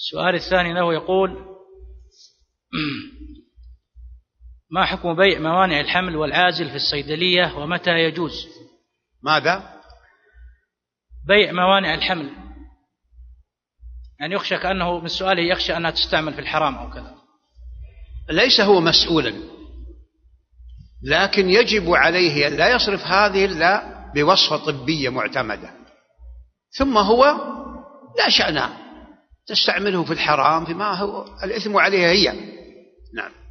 السؤال الثاني له يقول: ما حكم بيع موانع الحمل والعازل في الصيدلية ومتى يجوز؟ ماذا؟ بيع موانع الحمل، يعني يخشى كأنه من سؤاله يخشى أنها تستعمل في الحرام أو كذا. ليس هو مسؤولا، لكن يجب عليه أن لا يصرف هذه إلا بوصفة طبية معتمدة، ثم هو لا شأن تستعمله في الحرام، فيما هو الإثم عليها هي. نعم.